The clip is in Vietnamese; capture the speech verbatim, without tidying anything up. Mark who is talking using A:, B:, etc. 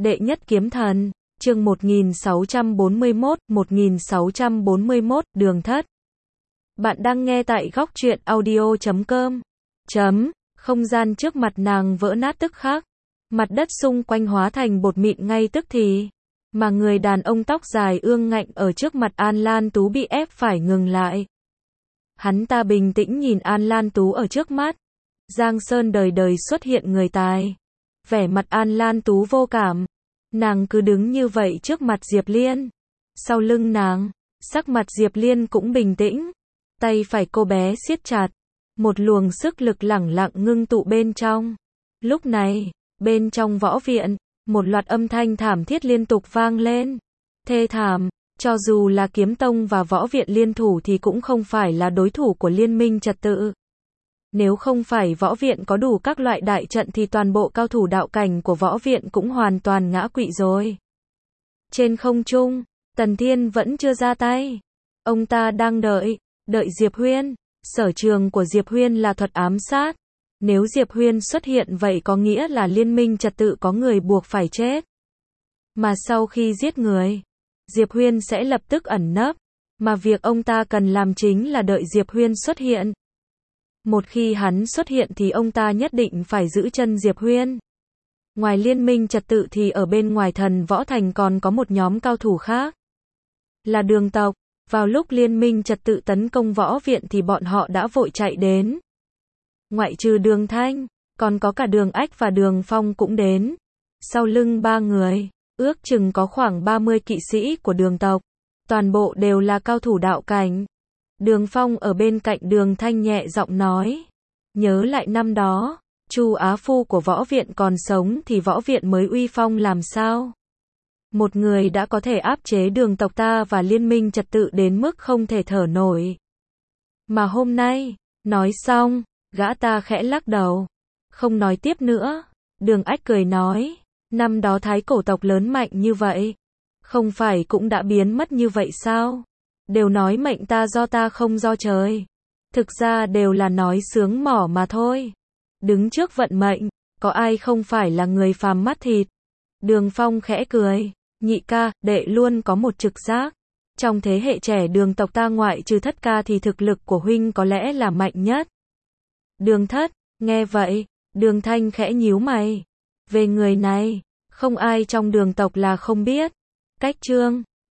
A: Đệ nhất kiếm thần, chương một nghìn sáu trăm bốn mươi mốt, một nghìn sáu trăm bốn mươi mốt, đường thất. Bạn đang nghe tại góc truyện audio chấm com. Chấm, không gian trước mặt nàng vỡ nát tức khắc. Mặt đất xung quanh hóa thành bột mịn ngay tức thì. Mà người đàn ông tóc dài ương ngạnh ở trước mặt An Lan Tú bị ép phải ngừng lại. Hắn ta bình tĩnh nhìn An Lan Tú ở trước mắt. Giang Sơn đời đời xuất hiện người tài. Vẻ mặt An Lan Tú vô cảm. Nàng cứ đứng như vậy trước mặt Diệp Liên. Sau lưng nàng, sắc mặt Diệp Liên cũng bình tĩnh. Tay phải cô bé siết chặt. Một luồng sức lực lẳng lặng ngưng tụ bên trong. Lúc này, bên trong võ viện, một loạt âm thanh thảm thiết liên tục vang lên. Thê thảm, cho dù là kiếm tông và võ viện liên thủ thì cũng không phải là đối thủ của liên minh trật tự. Nếu không phải võ viện có đủ các loại đại trận thì toàn bộ cao thủ đạo cảnh của võ viện cũng hoàn toàn ngã quỵ rồi. Trên không trung, Tần Thiên vẫn chưa ra tay. Ông ta đang đợi, đợi Diệp Huyên. Sở trường của Diệp Huyên là thuật ám sát. Nếu Diệp Huyên xuất hiện vậy có nghĩa là liên minh trật tự có người buộc phải chết. Mà sau khi giết người, Diệp Huyên sẽ lập tức ẩn nấp. Mà việc ông ta cần làm chính là đợi Diệp Huyên xuất hiện. Một khi hắn xuất hiện thì ông ta nhất định phải giữ chân Diệp Huyên. Ngoài liên minh trật tự thì ở bên ngoài Thần Võ Thành còn có một nhóm cao thủ khác. Là đường tộc. Vào lúc liên minh trật tự tấn công võ viện thì bọn họ đã vội chạy đến. Ngoại trừ Đường Thanh, còn có cả Đường Ách và Đường Phong cũng đến. Sau lưng ba người, ước chừng có khoảng ba mươi kỵ sĩ của đường tộc. Toàn bộ đều là cao thủ đạo cảnh. Đường Phong ở bên cạnh Đường Thanh nhẹ giọng nói. Nhớ lại năm đó, Chu Á Phu của võ viện còn sống thì võ viện mới uy phong làm sao? Một người đã có thể áp chế đường tộc ta và liên minh trật tự đến mức không thể thở nổi. Mà hôm nay, nói xong, gã ta khẽ lắc đầu. Không nói tiếp nữa. Đường Ách cười nói. Năm đó thái cổ tộc lớn mạnh như vậy. Không phải cũng đã biến mất như vậy sao? Đều nói mệnh ta do ta không do trời. Thực ra đều là nói sướng mỏ mà thôi. Đứng trước vận mệnh, có ai không phải là người phàm mắt thịt? Đường Phong khẽ cười. Nhị ca, đệ luôn có một trực giác. Trong thế hệ trẻ đường tộc ta ngoại trừ Thất ca thì thực lực của huynh có lẽ là mạnh nhất. Đường Thất, nghe vậy, Đường Thanh khẽ nhíu mày. Về người này, không ai trong đường tộc là không biết. Cách Trương,